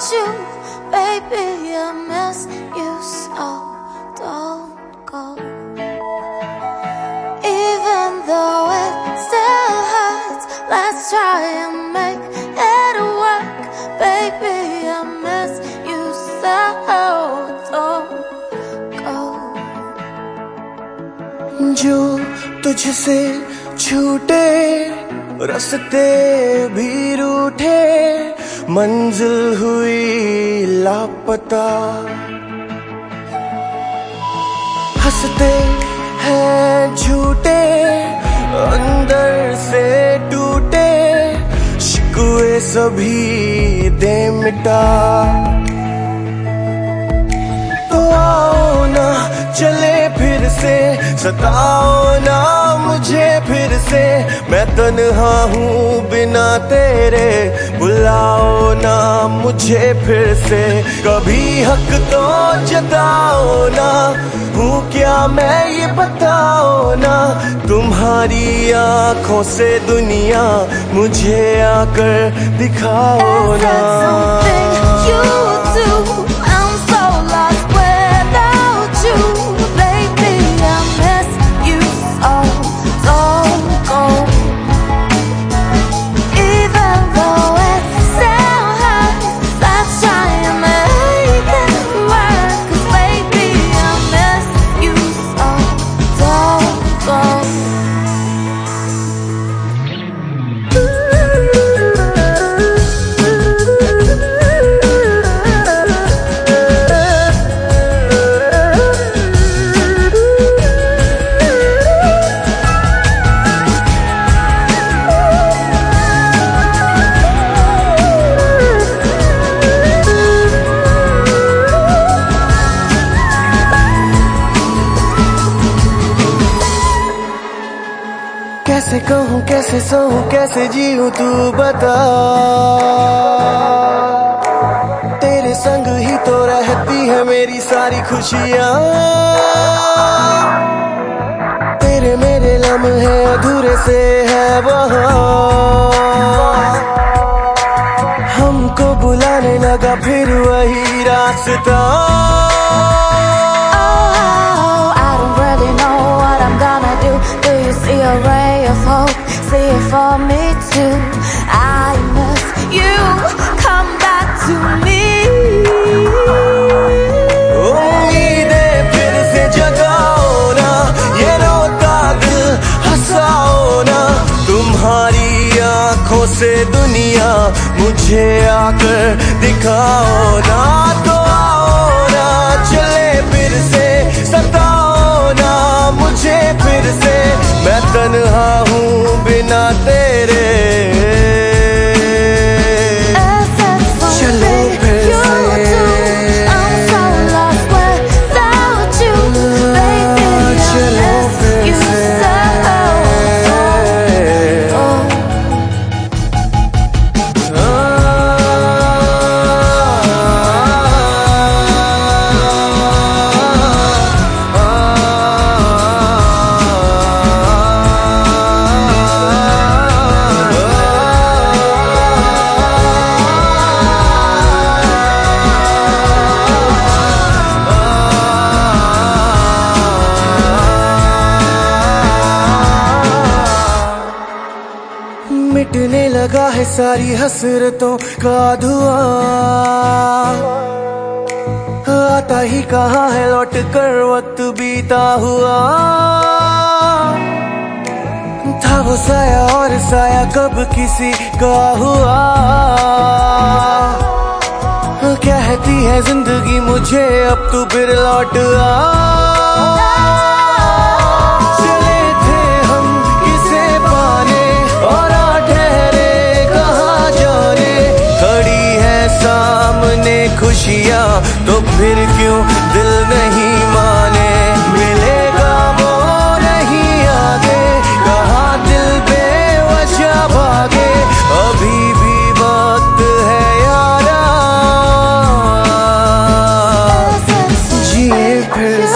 you, baby, I miss you so. Don't go. Even though it still hurts, let's try and make it work. Baby, I miss you so. Don't go. जो तुझसे छूटे रास्ते भी रूठे, मंजिल हुई लापता। हंसते हैं झूठे, अंदर से टूटे, शिकवे सभी दे मिटा। तो आओ ना चले फिर से, सताओ ना मुझे फिर से, मैं तन्हा हूँ बिना तेरे, बुलाओ ना मुझे फिर से। कभी हक तो जताओ ना, हूँ क्या मैं ये बताओ ना, तुम्हारी आँखों से दुनिया मुझे आकर दिखाओ ना। कैसे कहूँ कैसे सहूँ कैसे जीऊँ तू बता, तेरे संग ही तो रहती है मेरी सारी खुशियाँ। तेरे मेरे लम्हे अधूरे से है वहाँ, हमको बुलाने लगा फिर वही रास्ता। See a ray of hope, see it for me too. I miss you, come back to me. उम्मीदें फिर से जगाओ ना, ये रोता दिल हंसाओ ना, तुम्हारी आँखों से दुनिया मुझे आकर दिखाओ ना। तो आओ ना चले फिर से, सताओ ना मुझे फिर से, मैं तन्हा हूँ बिना तेरे, चलो फिर से। मिटने लगा है सारी हसरतों का धुआं, आता ही कहाँ है लौट कर वक्त बीता हुआ। था वो साया और साया कब किसी का हुआ, कहती है जिंदगी मुझे अब तू फिर लौट आ। खुशियाँ तो फिर क्यों दिल नहीं माने, मिलेगा वो नहीं आगे, कहाँ दिल बेवजह भागे, अभी भी वक्त है यारा, जिए फिर